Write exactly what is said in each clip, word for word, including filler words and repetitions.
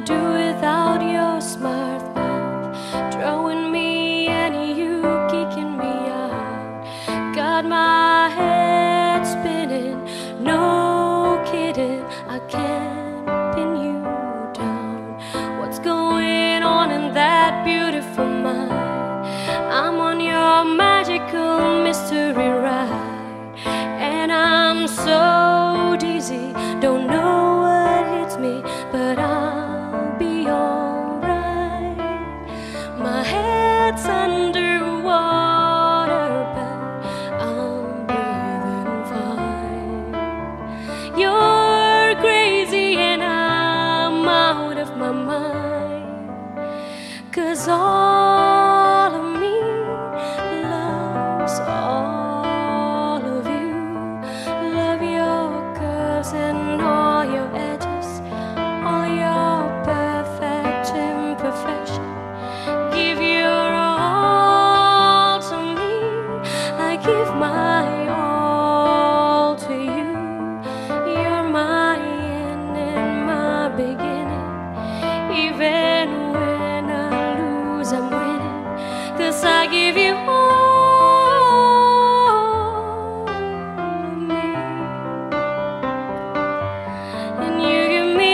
do without your smart mouth, drawing me and you kicking me out. Got my head spinning, no kidding, I can't pin you down. What's going on in that beautiful mind? I'm on your magical mystery ride, and I'm so dizzy, don't know what hits me, but I'll be alright. My head's underwater, but I'm breathing fine. You're crazy and I'm out of my mind, 'cause all of me loves all of you. Love your curves and all your edges, all your perfect imperfection. Give your all to me, I give my all to you. You're my end and my beginning. Even when I lose, I'm winning, 'cause I give you all of me, and you give me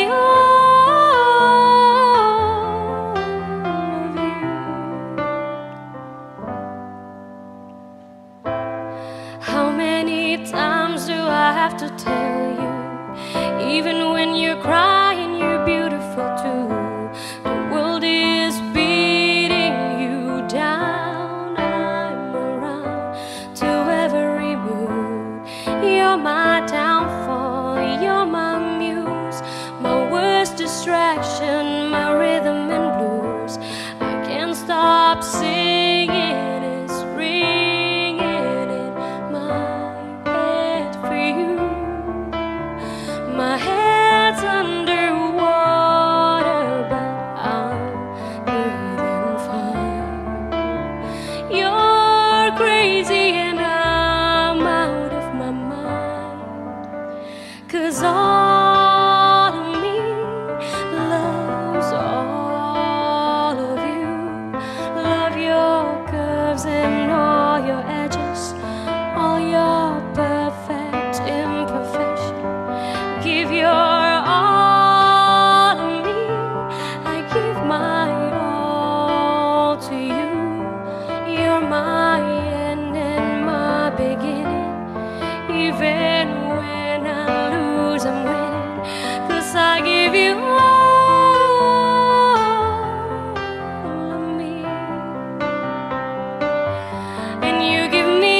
all of you. How many times do I have to tell you, even when you're crying, you're beautiful too? The world is beating you down. I'm around to every mood. You're my downfall, you're my muse, my worst distraction, my rhythm and blues. I can't stop singing, it's ringing in my head for you. My head's underwater, but I'm breathing fine. You're crazy and I'm out of my mind, 'cause all of me loves all of you. Love your curves and all your edges, all your perfect imperfection. Give your all to me, I give my all to you. You're my end and my beginning. Even when I lose, I'm winning, 'cause I give you all of me, and you give me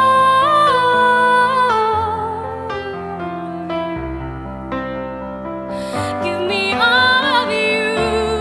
all of you. Give me all of you.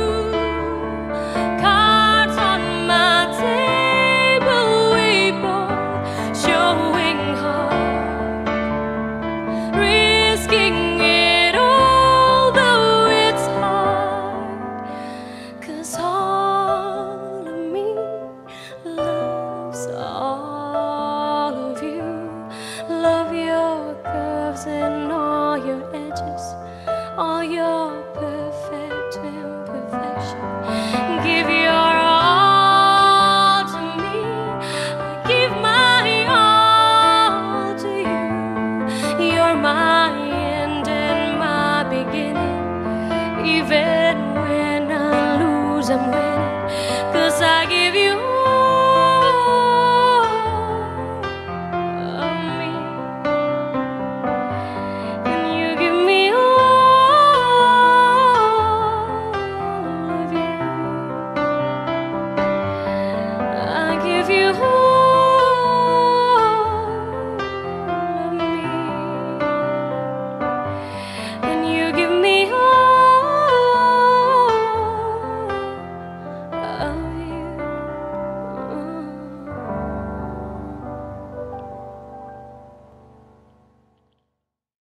Cards on my table, we both showing heart, risking it all, though it's hard. 'Cause all of me loves all of you. Love your curves and all your edges, all your perfect imperfection. Give your all to me, I give my all to you. You're my end and my beginning. Even when I lose, I'm winning,